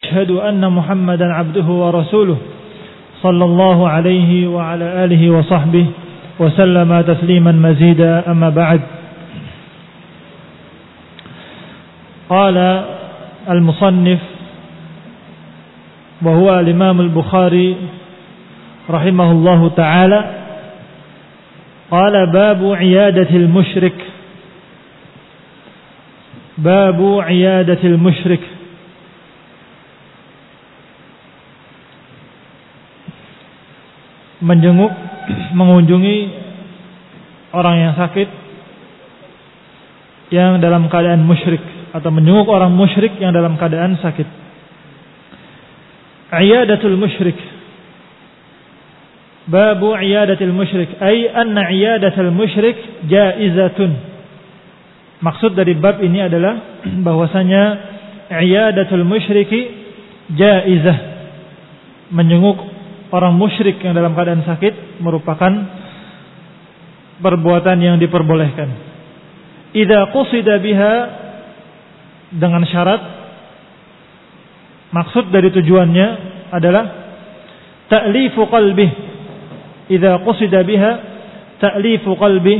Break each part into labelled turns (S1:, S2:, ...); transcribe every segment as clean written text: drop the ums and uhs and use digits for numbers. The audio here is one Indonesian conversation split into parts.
S1: وأشهد أن محمدا عبده ورسوله صلى الله عليه وعلى آله وصحبه وسلم تسليما مزيدا. أما بعد. قال المصنف وهو الإمام البخاري رحمه الله تعالى قال باب عيادة المشرك. باب عيادة المشرك. Menjenguk, mengunjungi orang yang sakit yang dalam keadaan musyrik, atau menjenguk orang musyrik yang dalam keadaan sakit. Iyadatul musyrik. Babu iyadatul musyrik, ay anna iyadatul musyrik jaizatun. Maksud dari bab ini adalah bahwasanya iyadatul musyriki jaizah. Menjenguk orang musyrik yang dalam keadaan sakit merupakan perbuatan yang diperbolehkan. Idza qusida biha, dengan syarat, maksud dari tujuannya adalah ta'lifu qalbi. Idza qusida biha ta'lifu qalbi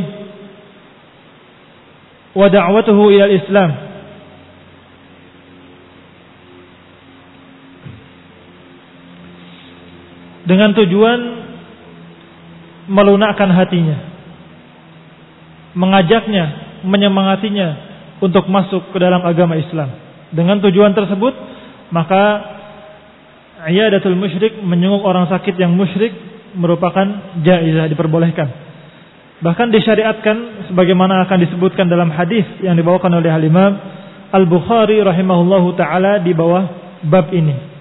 S1: wa da'watuhu ila al-Islam. Dengan tujuan melunakkan hatinya, mengajaknya, menyemangatinya untuk masuk ke dalam agama Islam. Dengan tujuan tersebut, maka iyadatul musyrik, menjenguk orang sakit yang musyrik, merupakan jaizah, diperbolehkan. Bahkan disyariatkan sebagaimana akan disebutkan dalam hadis yang dibawakan oleh Al-Imam Al-Bukhari rahimahullahu taala di bawah bab ini.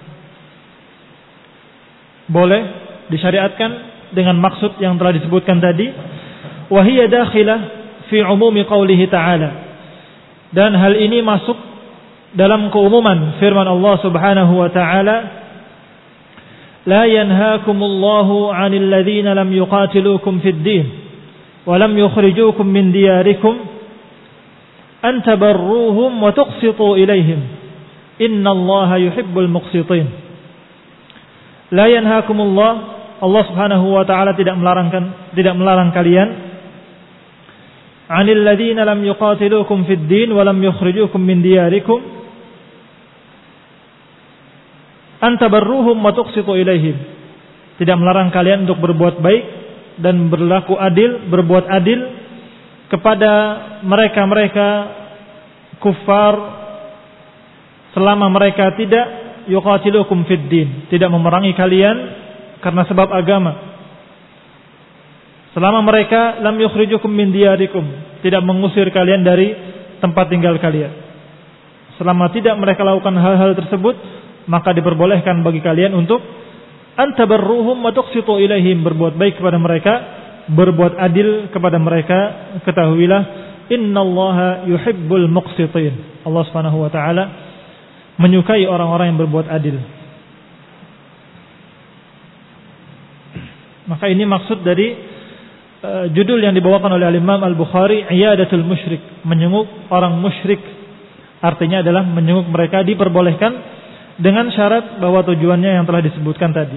S1: Boleh disyariatkan dengan maksud yang telah disebutkan tadi. Wa hiya dakhilah fi umumi qoulihi ta'ala. Dan hal ini masuk dalam keumuman firman Allah Subhanahu wa ta'ala, la yanhaakumullahu 'anil ladzina lam yuqatilukum fid din wa lam yukhrijukum min diyarikum an tabarruhum wa tuqsitu ilaihim innallaha yuhibbul muqsitin. La yanhaakumullah, Allah Subhanahu wa ta'ala tidak melarang kalian, 'anil ladzina lam yuqatilukum fid din wa lam yukhrijukum min diyarikum an tabarruhum wa tuqsitu ilaihim. Tidak melarang kalian untuk berbuat baik dan berlaku adil, berbuat adil kepada mereka-mereka kufar selama mereka tidak yuqatilukum fid din, tidak memerangi kalian karena sebab agama. Selama mereka lam yukhrijukum min diyarikum, tidak mengusir kalian dari tempat tinggal kalian. Selama tidak mereka lakukan hal-hal tersebut, maka diperbolehkan bagi kalian untuk antabarruhum wa tuqsitu ilaihim, berbuat baik kepada mereka, berbuat adil kepada mereka. Ketahuilah, innallaha yuhibbul muqsitin. Allah Subhanahu wa taala menyukai orang-orang yang berbuat adil. Maka ini maksud dari judul yang dibawakan oleh Al-Imam Al-Bukhari, iyadatul musyrik, menjenguk orang musyrik. Artinya adalah menjenguk mereka diperbolehkan dengan syarat bahwa tujuannya yang telah disebutkan tadi.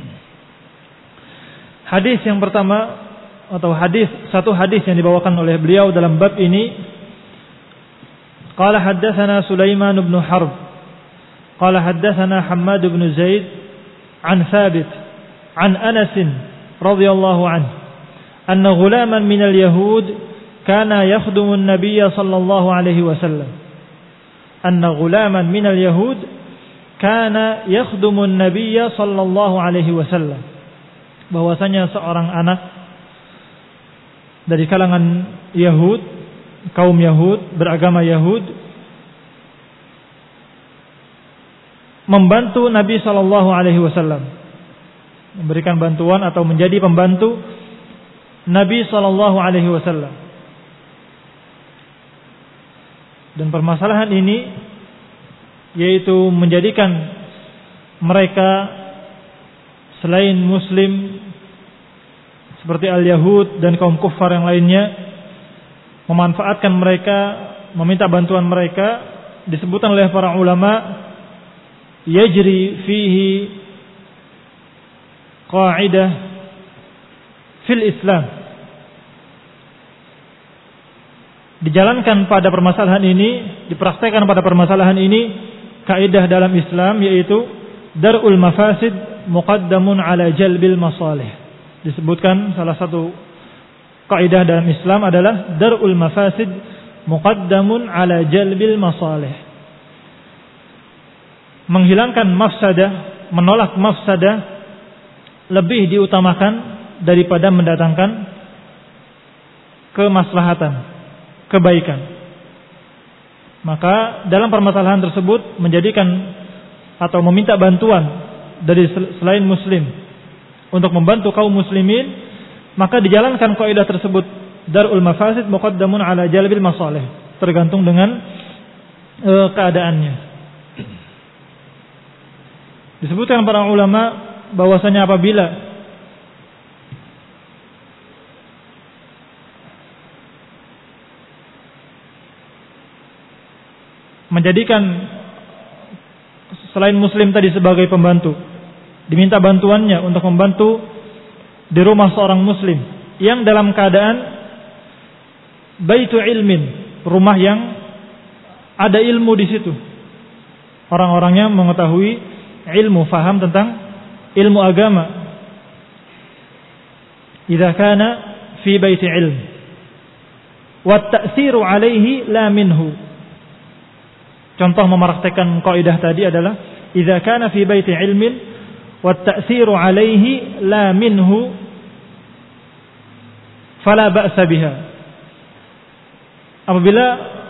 S1: Hadis yang pertama, atau satu hadis yang dibawakan oleh beliau dalam bab ini, qala haddatsana Sulaiman bin Harb قال حدثنا حماد بن زيد عن ثابت عن أنس رضي الله عنه أن غلاما من اليهود كان يخدم النبي صلى الله عليه وسلم أن غلاما من اليهود كان يخدم النبي صلى الله عليه وسلم, bahwasanya seorang anak dari kalangan Yahud, kaum Yahud, beragama Yahud, membantu Nabi sallallahu alaihi wasallam, memberikan bantuan atau menjadi pembantu Nabi sallallahu alaihi wasallam. Dan permasalahan ini yaitu menjadikan mereka selain muslim seperti al-Yahud dan kaum kufar yang lainnya, memanfaatkan mereka, meminta bantuan mereka, disebutkan oleh para ulama yajri fihi qa'idah fil Islam. Dijalankan pada permasalahan ini, dipraktekkan pada permasalahan ini kaidah dalam Islam, yaitu dar'ul mafasid muqaddamun ala jalbil masalih. Disebutkan salah satu kaidah dalam Islam adalah dar'ul mafasid muqaddamun ala jalbil masalih. Menghilangkan mafsadah, menolak mafsadah lebih diutamakan daripada mendatangkan kemaslahatan, kebaikan. Maka dalam permasalahan tersebut menjadikan atau meminta bantuan dari selain muslim untuk membantu kaum muslimin, maka dijalankan kaidah tersebut, dar'ul mafasid muqaddamun ala jalbil masalih, tergantung dengan keadaannya. Disebutkan para ulama bahwasanya apabila menjadikan selain muslim tadi sebagai pembantu, diminta bantuannya untuk membantu di rumah seorang muslim yang dalam keadaan baitu ilmin, rumah yang ada ilmu di situ, orang-orangnya mengetahui ilmu, faham tentang ilmu agama. Idza kana fi baiti ilm wa ta'siru alaihi la minhu. Contoh mempraktikkan kaidah tadi adalah idza kana fi baiti ilmin wa ta'siru alaihi la minhu fala ba'sa biha. Apabila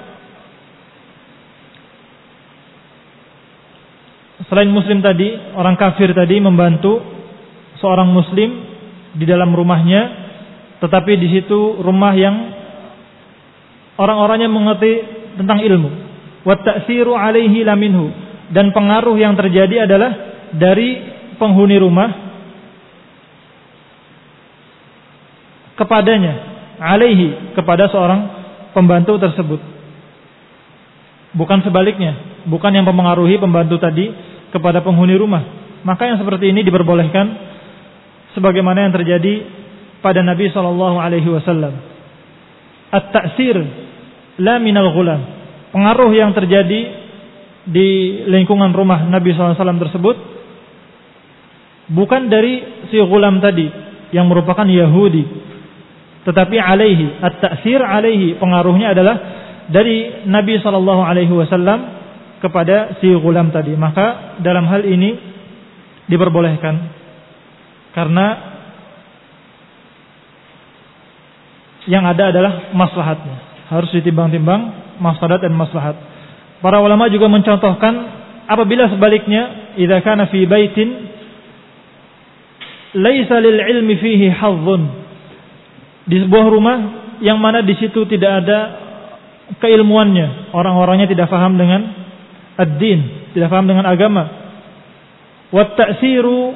S1: selain muslim tadi, orang kafir tadi membantu seorang muslim di dalam rumahnya, tetapi di situ rumah yang orang-orangnya mengerti tentang ilmu. Wa ta'siru alaihi la minhu, dan pengaruh yang terjadi adalah dari penghuni rumah kepadanya, alaihi, kepada seorang pembantu tersebut. Bukan sebaliknya, bukan yang mempengaruhi pembantu tadi kepada penghuni rumah. Maka yang seperti ini diperbolehkan sebagaimana yang terjadi pada Nabi sallallahu alaihi wasallam. At-ta'sir la minal ghulam. Pengaruh yang terjadi di lingkungan rumah Nabi sallallahu alaihi wasallam tersebut bukan dari si ghulam tadi yang merupakan Yahudi, tetapi alaihi, at-ta'sir alaihi, pengaruhnya adalah dari Nabi sallallahu alaihi wasallam kepada si ghulam tadi. Maka dalam hal ini diperbolehkan karena yang ada adalah maslahatnya. Harus ditimbang-timbang mafsadat dan maslahat. Para ulama juga mencontohkan apabila sebaliknya, idza kana fi baitin laisa lil ilmi fihi hazzun, di sebuah rumah yang mana di situ tidak ada keilmuannya, orang-orangnya tidak paham dengan ad-din, tidak paham dengan agama. Wa ta'siru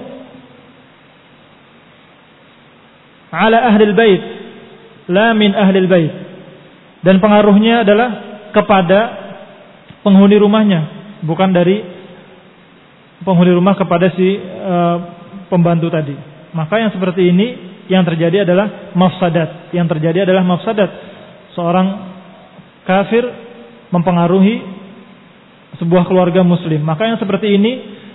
S1: ala ahli al-bait la min ahli al-bait, dan pengaruhnya adalah kepada penghuni rumahnya, bukan dari penghuni rumah kepada si pembantu tadi. Maka yang seperti ini yang terjadi adalah mafsadat. Yang terjadi adalah mafsadat. Seorang kafir mempengaruhi sebuah keluarga muslim. Maka yang seperti ini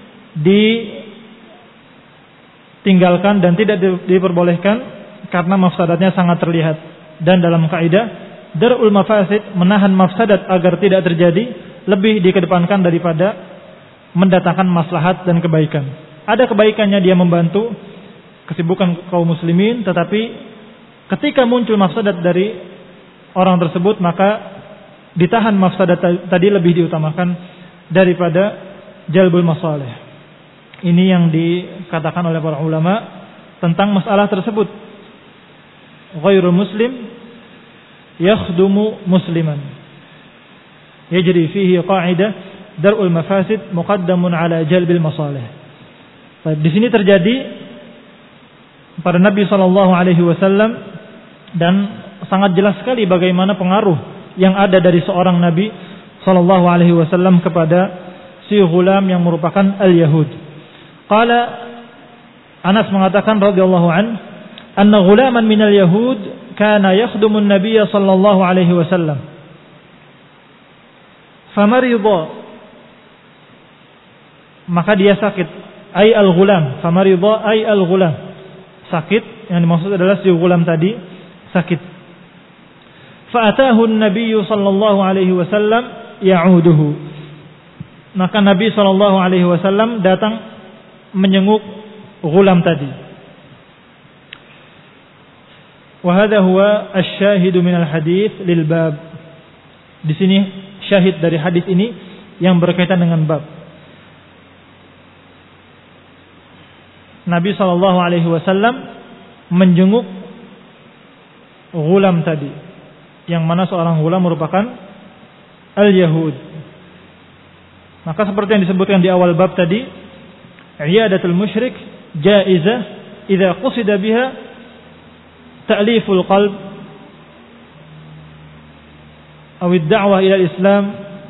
S1: ditinggalkan dan tidak diperbolehkan karena mafsadatnya sangat terlihat. Dan dalam kaidah dar'ul mafasid, menahan mafsadat agar tidak terjadi, lebih dikedepankan daripada mendatangkan maslahat dan kebaikan. Ada kebaikannya dia membantu kesibukan kaum muslimin, tetapi ketika muncul mafsadat dari orang tersebut, maka ditahan mafsadat tadi lebih diutamakan daripada jalbul masalih. Ini yang dikatakan oleh para ulama tentang masalah tersebut. Ghairul muslim yakhdumu musliman. Yajri fihi qa'idah dar'ul mafasid muqaddamun ala jalbil masalih. Di sini terjadi pada Nabi sallallahu alaihi wasallam, dan sangat jelas sekali bagaimana pengaruh yang ada dari seorang Nabi sallallahu alaihi wasallam kepada si ghulam yang merupakan al-Yahud. Qala Anas mengatakan radhiyallahu anna ghulaman minal Yahud kana yakhdumu an-nabiy sallallahu alaihi wasallam. Famarida, maka dia sakit, ay al-ghulam, famarida ay al-ghulam, sakit, yang dimaksud adalah si ghulam tadi sakit. Fa'atahu an-nabiy sallallahu alaihi wasallam ya'uduhu, maka Nabi sallallahu alaihi wasallam datang menyenguk ghulam tadi. Wa hadha huwa asy-syahidu minal hadits lil bab. Di sini syahid dari hadis ini yang berkaitan dengan bab. Nabi sallallahu alaihi wasallam menjenguk ghulam tadi, yang mana seorang ghulam merupakan al-Yahud. Maka seperti yang disebutkan di awal bab tadi, iyadatul musyrik jaizah idza qusida biha ta'liful qalb aw ad-da'wah ila al-islam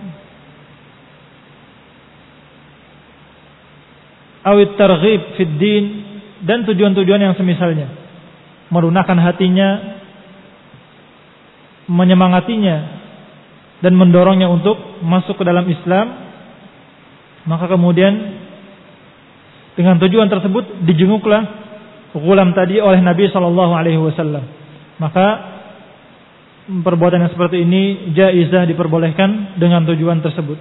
S1: aw at-targhib fid din, dan tujuan-tujuan yang semisalnya, melunakkan hatinya, menyemangatinya dan mendorongnya untuk masuk ke dalam Islam. Maka kemudian dengan tujuan tersebut dijenguklah ghulam tadi oleh Nabi sallallahu alaihi wasallam. Maka perbuatan yang seperti ini jaizah, diperbolehkan dengan tujuan tersebut.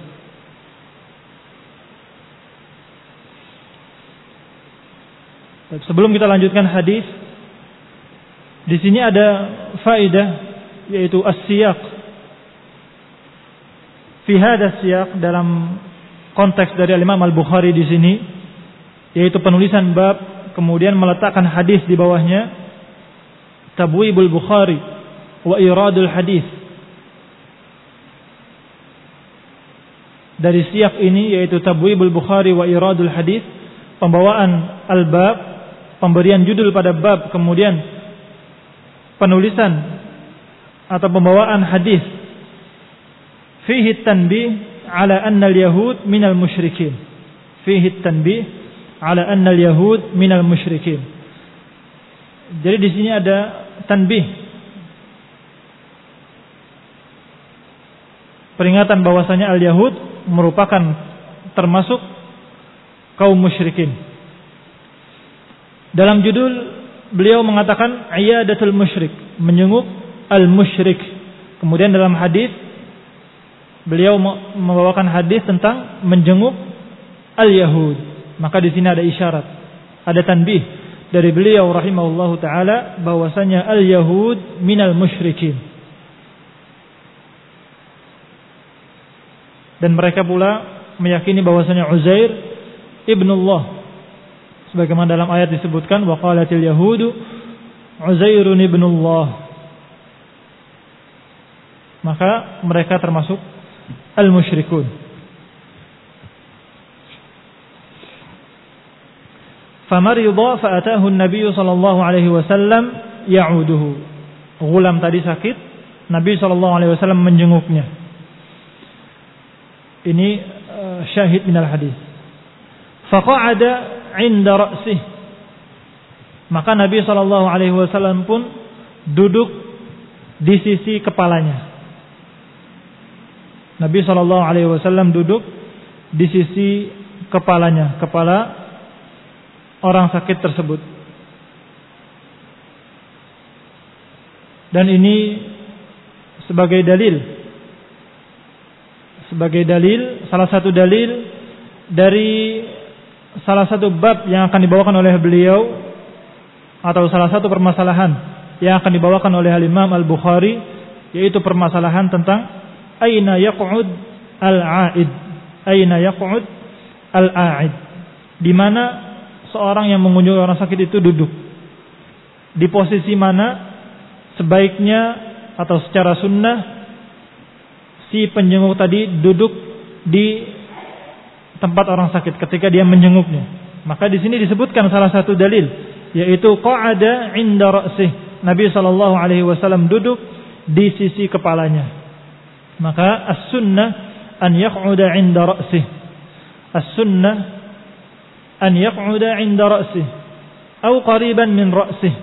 S1: Sebelum kita lanjutkan hadis, di sini ada faedah, yaitu as-siyaq. Fi hadha siyaq, dalam konteks dari Imam Al-Bukhari di sini, yaitu penulisan bab kemudian meletakkan hadis di bawahnya, tabwibul Bukhari wa iradul hadis. Dari siyaq ini, yaitu tabwibul Bukhari wa iradul hadis, pembawaan al-bab, pemberian judul pada bab, kemudian penulisan atau pembawaan hadis. Fihi tanbih ala anna al-yahud minal musyrikin. Fihi tanbih ala anna al-yahud minal musyrikin. Jadi di sini ada tanbih, peringatan bahwasanya al-yahud merupakan termasuk kaum musyrikin. Dalam judul beliau mengatakan iyadatul musyrik, menyenguk al-musyrik. Kemudian dalam hadis beliau membawakan hadis tentang menjenguk al-Yahud. Maka di sini ada isyarat, ada tanbih dari beliau rahimahullahu taala bahwasanya al-Yahud minal musyrikin. Dan mereka pula meyakini bahwasanya Uzair ibnullah, sebagaimana dalam ayat disebutkan wa qalatil yahudu Uzairun ibnullah. Maka mereka termasuk al-musyrikun. Famarida fa'atahu an-nabiy sallallahu alaihi wasallam ya'uduhu. Ghulam tadi sakit, Nabi sallallahu alaihi wasallam menjenguknya. Ini syahid minal hadis. Faqa'ada 'inda ra'sih. Maka Nabi sallallahu alaihi wasallam pun duduk di sisi kepalanya. Nabi sallallahu alaihi wasallam duduk di sisi kepalanya, kepala orang sakit tersebut. Dan ini sebagai dalil, salah satu dalil dari salah satu bab yang akan dibawakan oleh beliau, atau salah satu permasalahan yang akan dibawakan oleh Imam Al-Bukhari, yaitu permasalahan tentang aina yaq'ud al-'aid. Aina yaq'ud al-'aid. Di mana seorang yang mengunjungi orang sakit itu duduk. Di posisi mana sebaiknya atau secara sunnah si penjenguk tadi duduk di tempat orang sakit ketika dia menjenguknya. Maka di sini disebutkan salah satu dalil, yaitu qa'ada 'inda ra'sih. Nabi sallallahu alaihi wasallam duduk di sisi kepalanya. Maka as-sunnah an yaq'uda 'inda ra'sih. as-sunnah an yaq'uda 'inda ra'sih atau qariban min ra'sih.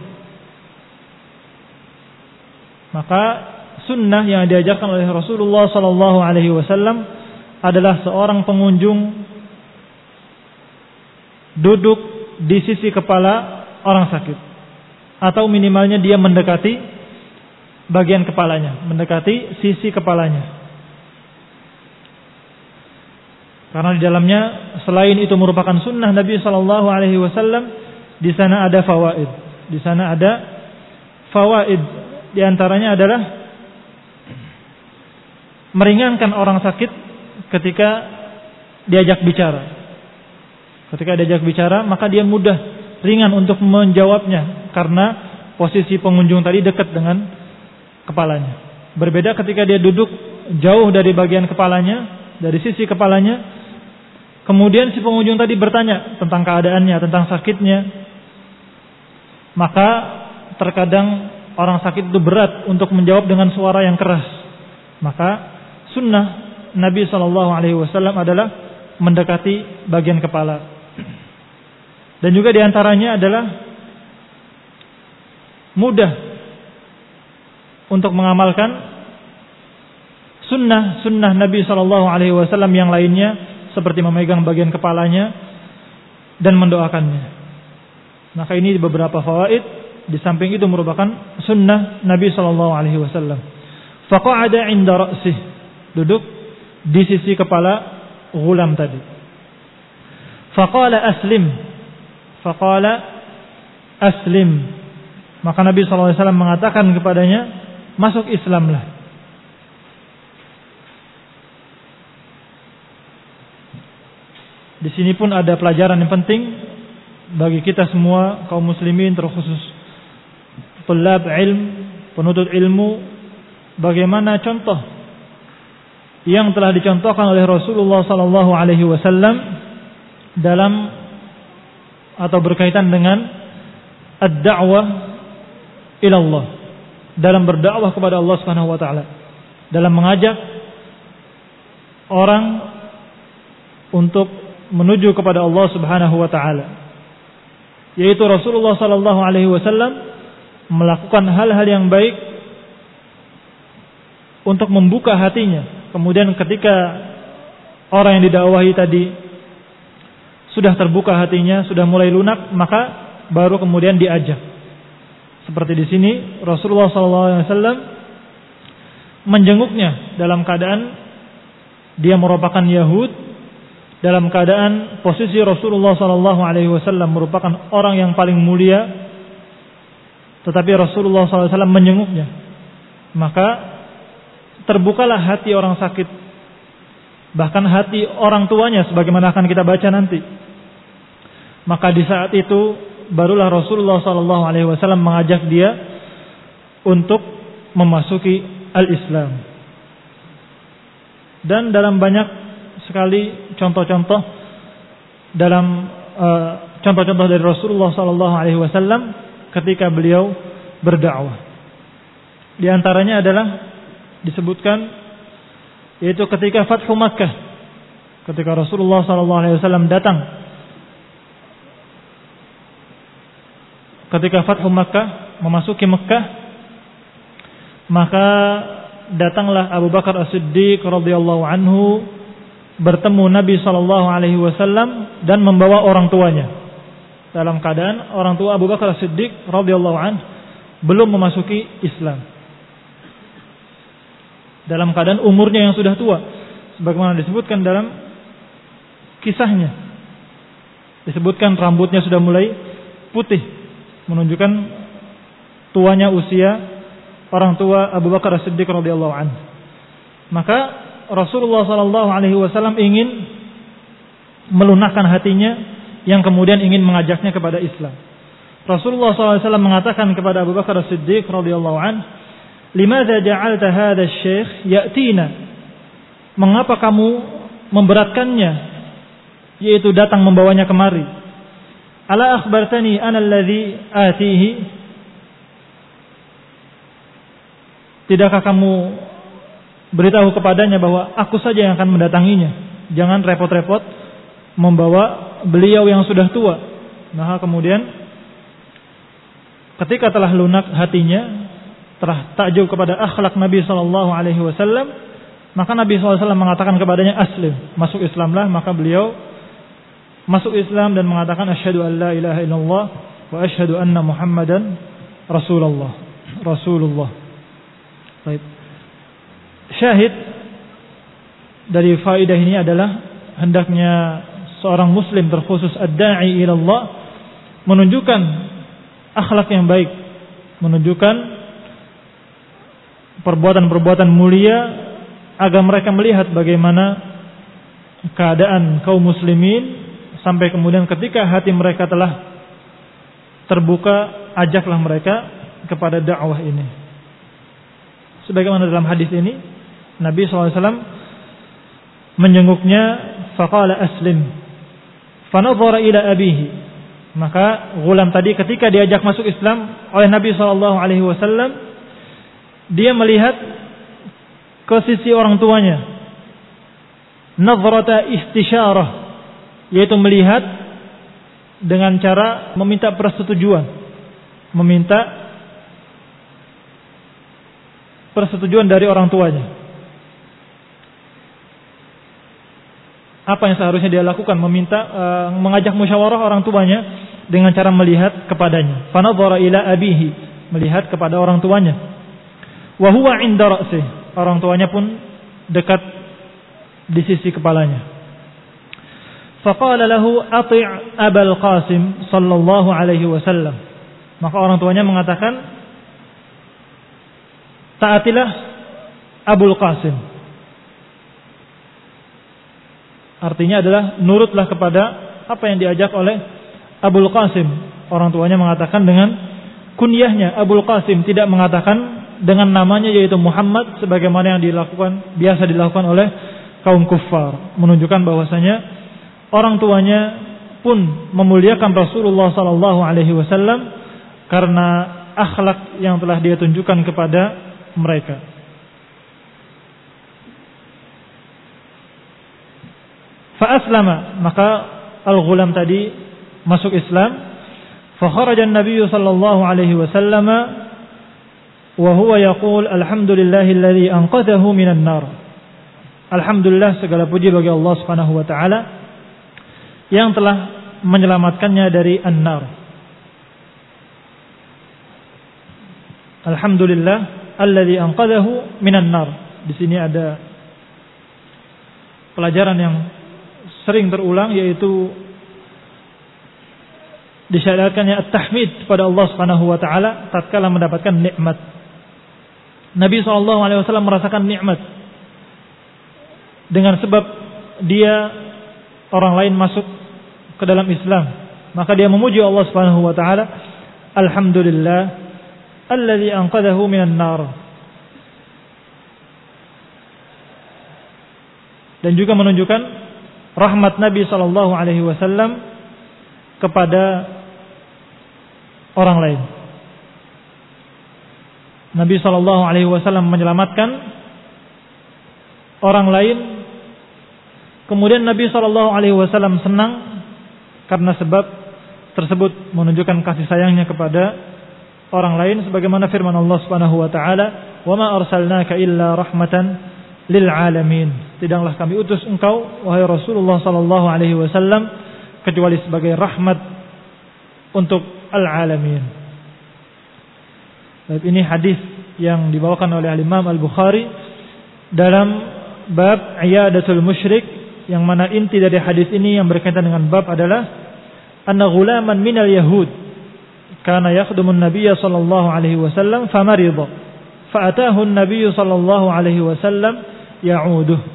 S1: Maka sunnah yang diajarkan oleh Rasulullah sallallahu alaihi wasallam adalah seorang pengunjung duduk di sisi kepala orang sakit, atau minimalnya dia mendekati bagian kepalanya, mendekati sisi kepalanya. Karena di dalamnya selain itu merupakan sunnah Nabi sallallahu alaihi wasallam, di sana ada fawaid. Di sana ada fawaid. Di antaranya adalah meringankan orang sakit ketika diajak bicara. Ketika diajak bicara, maka dia mudah, ringan untuk menjawabnya karena posisi pengunjung tadi dekat dengan kepalanya. Berbeda ketika dia duduk jauh dari bagian kepalanya, dari sisi kepalanya, kemudian si pengunjung tadi bertanya tentang keadaannya, tentang sakitnya, maka terkadang orang sakit itu berat untuk menjawab dengan suara yang keras. Maka sunnah Nabi SAW adalah mendekati bagian kepala. Dan juga diantaranya adalah mudah untuk mengamalkan sunnah Nabi SAW yang lainnya, seperti memegang bagian kepalanya dan mendoakannya. Maka ini beberapa fawaid. Di samping itu merupakan sunnah Nabi SAW. Faqa'ada 'inda ra'sih, duduk di sisi kepala ghulam tadi. Faqala aslim, maka Nabi SAW mengatakan kepadanya, masuk Islamlah. Di sini pun ada pelajaran yang penting bagi kita semua kaum muslimin, terkhusus tulab ilm, penuntut ilmu, bagaimana contoh yang telah dicontohkan oleh Rasulullah sallallahu alaihi wasallam dalam atau berkaitan dengan ad-da'wah ila Allah, dalam berdakwah kepada Allah Subhanahu wa taala, dalam mengajak orang untuk menuju kepada Allah Subhanahu wa taala. Yaitu Rasulullah sallallahu alaihi wasallam melakukan hal-hal yang baik untuk membuka hatinya. Kemudian ketika orang yang didakwahi tadi sudah terbuka hatinya, sudah mulai lunak, maka baru kemudian diajak. Seperti di sini Rasulullah SAW menjenguknya dalam keadaan dia merupakan Yahud, dalam keadaan posisi Rasulullah SAW merupakan orang yang paling mulia, tetapi Rasulullah SAW menjenguknya. Maka terbukalah hati orang sakit, bahkan hati orang tuanya, sebagaimana akan kita baca nanti. Maka di saat itu barulah Rasulullah SAW mengajak dia untuk memasuki al-Islam. Dan dalam banyak sekali contoh-contoh dari Rasulullah SAW ketika beliau berdakwah. Di antaranya adalah disebutkan, yaitu ketika Fathu Makkah, ketika Rasulullah SAW datang, ketika Fathu Makkah, memasuki Makkah, maka datanglah Abu Bakar As-Siddiq radhiyallahu anhu bertemu Nabi SAW dan membawa orang tuanya. Dalam keadaan orang tua Abu Bakar As-Siddiq radhiyallahu anhu belum memasuki Islam, dalam keadaan umurnya yang sudah tua, sebagaimana disebutkan dalam kisahnya. Disebutkan rambutnya sudah mulai putih, menunjukkan tuanya usia orang tua Abu Bakar As-Siddiq radhiyallahu anhu. Maka Rasulullah SAW ingin melunakkan hatinya, yang kemudian ingin mengajaknya kepada Islam. Rasulullah SAW mengatakan kepada Abu Bakar As-Siddiq radhiyallahu anhu, "Limadza ja'alta hadha asy-syekh ya'tina?" Mengapa kamu memberatkannya, yaitu datang membawanya kemari? "Ala akhbartani ana alladhi atihi?" Tidakkah kamu beritahu kepadanya bahwa aku saja yang akan mendatanginya? Jangan repot-repot membawa beliau yang sudah tua. Maka kemudian ketika telah lunak hatinya, telah takjub kepada akhlak Nabi sallallahu alaihi wasallam, maka Nabi sallallahu alaihi wasallam mengatakan kepadanya, "Aslim, masuk Islamlah." Maka beliau masuk Islam dan mengatakan, "Asyhadu an la ilaha illallah wa asyhadu anna Muhammadan Rasulullah." Baik. Syahid dari faedah ini adalah hendaknya seorang muslim, terkhusus ad-da'i ila Allah, menunjukkan akhlak yang baik, menunjukkan perbuatan-perbuatan mulia agar mereka melihat bagaimana keadaan kaum muslimin, sampai kemudian ketika hati mereka telah terbuka, ajaklah mereka kepada dakwah ini. Sebagaimana dalam hadis ini, Nabi SAW menjenguknya, faqala aslim, fanadhara ila abihi. Maka gulam tadi ketika diajak masuk Islam oleh Nabi SAW, dia melihat ke sisi orang tuanya, nadhrata istisyarah, yaitu melihat dengan cara meminta persetujuan, meminta persetujuan dari orang tuanya. Apa yang seharusnya dia lakukan? Mengajak musyawarah orang tuanya dengan cara melihat kepadanya. Fanadhara ila abihi, melihat kepada orang tuanya. Wa huwa 'inda ra'sih, orang tuanya pun dekat di sisi kepalanya. Faqala lahu ati' Abul Qasim sallallahu alaihi wasallam. Maka orang tuanya mengatakan, taatilah Abul Qasim. Artinya adalah nurutlah kepada apa yang diajak oleh Abul Qasim. Orang tuanya mengatakan dengan kunyahnya Abul Qasim, tidak mengatakan dengan namanya yaitu Muhammad sebagaimana yang biasa dilakukan oleh kaum kuffar, menunjukkan bahwasanya orang tuanya pun memuliakan Rasulullah sallallahu alaihi wasallam karena akhlak yang telah dia tunjukkan kepada mereka. Fa aslama, maka al-ghulam tadi masuk Islam. Fa kharaja an-nabiy sallallahu alaihi wasallam wa huwa yaqul alhamdulillahilladzi anqadhahu minan nar. Alhamdulillah, segala puji bagi Allah Subhanahu wa taala yang telah menyelamatkannya dari an-nar. Alhamdulillah alladzi anqadhahu minan nar. Di sini ada pelajaran yang sering terulang, yaitu disyariatkannya at-tahmid pada Allah Subhanahu wa taala tatkala mendapatkan nikmat. Nabi sallallahu alaihi wasallam merasakan nikmat dengan sebab dia orang lain masuk ke dalam Islam, maka dia memuji Allah Subhanahu wa taala, alhamdulillah alladzi anqadhahu minan nar. Dan juga menunjukkan rahmat Nabi sallallahu alaihi wasallam kepada orang lain. Nabi sallallahu alaihi wasallam menyelamatkan orang lain, kemudian Nabi sallallahu alaihi wasallam senang karena sebab tersebut menunjukkan kasih sayangnya kepada orang lain, sebagaimana firman Allah Subhanahu wa taala, "Wa ma arsalnaka illa rahmatan lil alamin." Tidaklah kami utus engkau wahai Rasulullah sallallahu alaihi wasallam kecuali sebagai rahmat untuk al-alamin. Baik, ini hadis yang dibawakan oleh Imam Al-Bukhari dalam bab iyadatul musyrik, yang mana inti dari hadis ini yang berkaitan dengan bab adalah anna ghulaman minal yahud kana yakhdumun nabiyya sallallahu alaihi wasallam famarida fa ataahu an-nabiy sallallahu alaihi wasallam ya'uduh.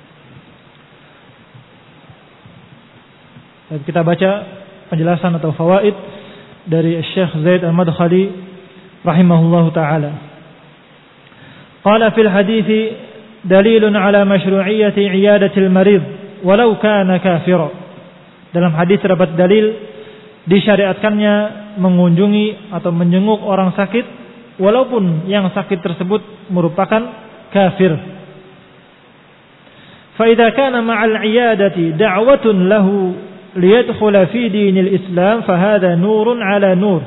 S1: Kita baca penjelasan atau fawaid dari Syekh Zaid Al-Madkhali rahimahullahu taala. Qala fil hadits dalilun ala masyru'iyyati iyadatil marid walau kana kafira. Dalam hadis terdapat dalil disyariatkannya mengunjungi atau menjenguk orang sakit walaupun yang sakit tersebut merupakan kafir. fa idza kana ma'al 'iyadati da'watun lahu liyadkhula fi dinil Islam fa hadha nurun 'ala nur.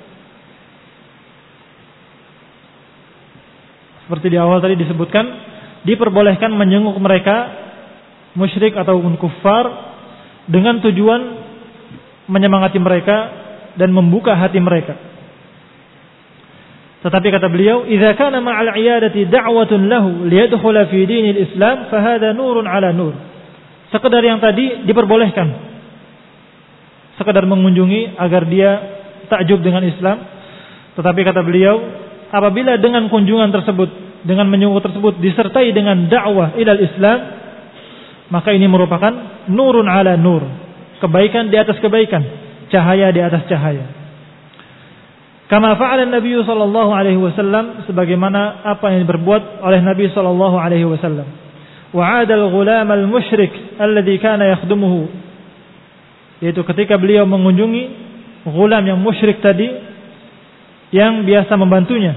S1: Seperti di awal tadi disebutkan, diperbolehkan menjenguk mereka musyrik ataupun kuffar dengan tujuan menyemangati mereka dan membuka hati mereka. Tetapi kata beliau, "Idza kana ma'al 'iyadati da'watun lahu liyadkhula fi dinil Islam, fa hadha nurun 'ala nur." Sekedar yang tadi diperbolehkan. Sekedar mengunjungi agar dia takjub dengan Islam. Tetapi kata beliau, apabila dengan kunjungan tersebut, dengan menyuruh tersebut disertai dengan dakwah ilal Islam, maka ini merupakan nurun 'ala nur. Kebaikan di atas kebaikan, cahaya di atas cahaya. Kama fa'ala Nabi sallallahu alaihi wasallam, sebagaimana apa yang diperbuat oleh Nabi sallallahu alaihi wasallam. Wa 'ada al-ghulam al-musyrik alladhi kana yakhdumuhu, yaitu ketika beliau mengunjungi ghulam yang musyrik tadi yang biasa membantunya.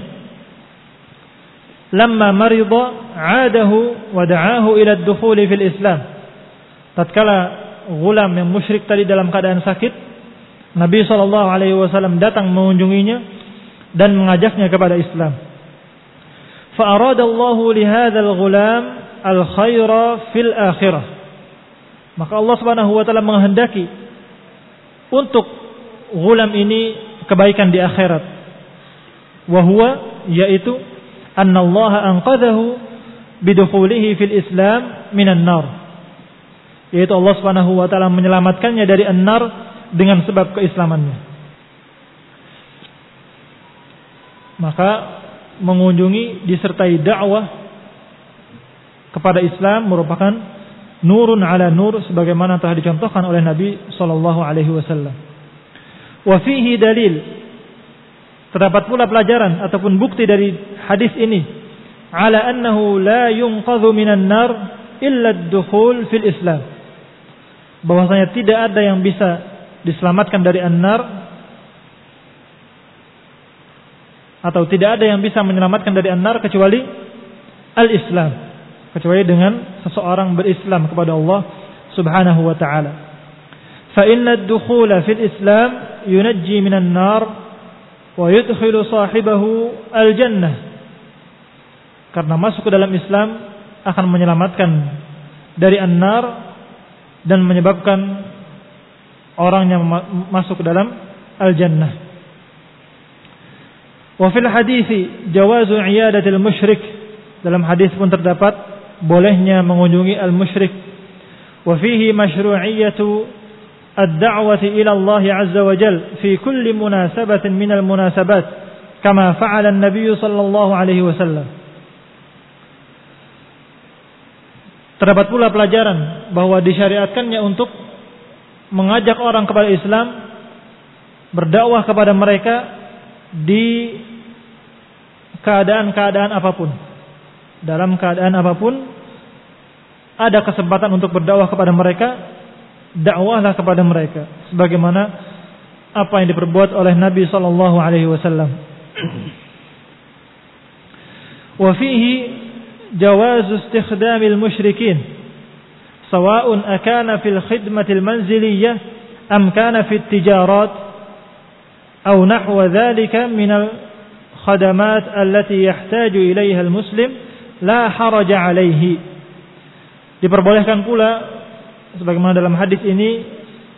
S1: Lamma marida 'adahu wa da'ahu ila ad-dukhul fil Islam. Tatkala ghulam yang musyrik tadi dalam keadaan sakit, Nabi SAW datang mengunjunginya dan mengajaknya kepada Islam. فَأَرَادَ اللَّهُ لِهَذَا الْغُلَامِ الْخَيْرَ فِي الْآخِرَةِ. Maka Allah Subhanahu wa taala menghendaki untuk ghulam ini kebaikan di akhirat. Wa huwa, yaitu anna Allah anqadhahu bidukhulihi fil Islam minan nar. Yaitu Allah Subhanahu wa taala menyelamatkannya dari an-nar dengan sebab keislamannya. Maka mengunjungi disertai dakwah kepada Islam merupakan nurun 'ala nur, sebagaimana telah dicontohkan oleh Nabi sallallahu alaihi wasallam. Wa fihi dalil, terdapat pula pelajaran ataupun bukti dari hadis ini, 'ala annahu la yunqadhu minan nar illa ad-dukhul fil Islam. Bahwasanya tidak ada yang bisa diselamatkan dari an-nar, atau tidak ada yang bisa menyelamatkan dari an-nar kecuali al-Islam, kecuali dengan seseorang berislam kepada Allah Subhanahu wa taala. Fa inna ad-dukhula fil Islam yunajji minan nar wa yudkhilu sahibahu al-jannah. Karena masuk ke dalam Islam akan menyelamatkan dari an-nar dan menyebabkan orang yang masuk ke dalam al-jannah. Wa fil hadithi jawazu iyadatil musyrik. Dalam hadis pun terdapat bolehnya mengunjungi al-musyrik. Wa fihi masyru'iyyatu ad-da'wati ila Allah 'azza wa jalla fi kulli munasabatin minal munasabat kama fa'ala an-nabiy sallallahu alaihi wasallam. Terdapat pula pelajaran bahwa disyariatkannya untuk mengajak orang kepada Islam, berdakwah kepada mereka di keadaan-keadaan apapun. Dalam keadaan apapun ada kesempatan untuk berdakwah kepada mereka, dakwahlah kepada mereka sebagaimana apa yang diperbuat oleh Nabi sallallahu alaihi wasallam. Wa fihi jawazu istikhdamil musyrikin سواء أكان في الخدمة المنزلية أم كان في التجارات أو نحو ذلك من الخدمات التي يحتاج إليها المسلم لا حرج عليه. Diperbolehkan pula sebagaimana dalam hadis ini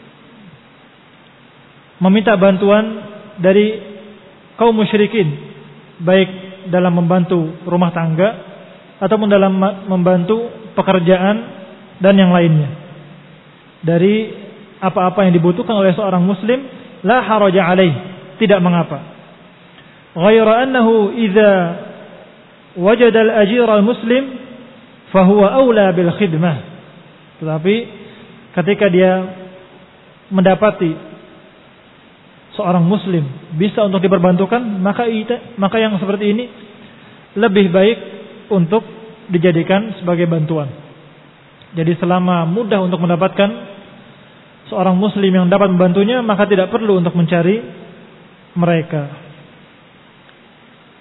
S1: meminta bantuan dari kaum musyrikin, baik dalam membantu rumah tangga ataupun dalam membantu pekerjaan dan yang lainnya dari apa-apa yang dibutuhkan oleh seorang muslim, la haraja alaih, tidak mengapa. Ghaira annahu idza wajada al-ajira al-muslim fahuwa aula bil khidmah. Tetapi ketika dia mendapati seorang muslim bisa untuk diperbantukan, maka yang seperti ini lebih baik untuk dijadikan sebagai bantuan. Jadi selama mudah untuk mendapatkan seorang muslim yang dapat membantunya, maka tidak perlu untuk mencari mereka,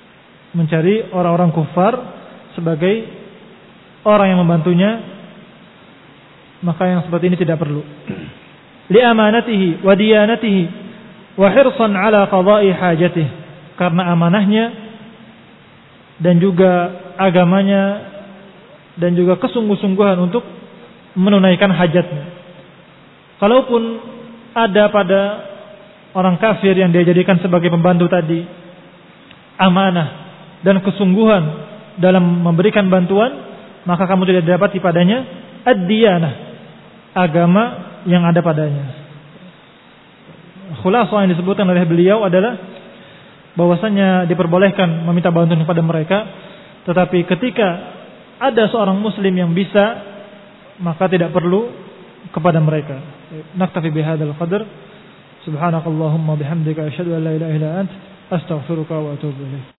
S1: mencari orang-orang kufar sebagai orang yang membantunya maka yang seperti ini tidak perlu. Li amanatihi wa diyanatihi wa hirsan ala qada'i hajatihi, karena amanahnya dan juga agamanya dan juga kesungguh-sungguhan untuk menunaikan hajatnya. Kalaupun ada pada orang kafir yang dia jadikan sebagai pembantu tadi amanah dan kesungguhan dalam memberikan bantuan, maka kamu tidak dapat padanya ad-diyanah, agama yang ada padanya. Khulasah yang disebutkan oleh beliau adalah bahwasanya diperbolehkan meminta bantuan kepada mereka, tetapi ketika ada seorang muslim yang bisa, maka tidak perlu kepada mereka. Naktafi bihadzal qadar. Subhanakallahumma bihamdika asyhadu an la ilaha illa anta astaghfiruka wa atubu ilaik.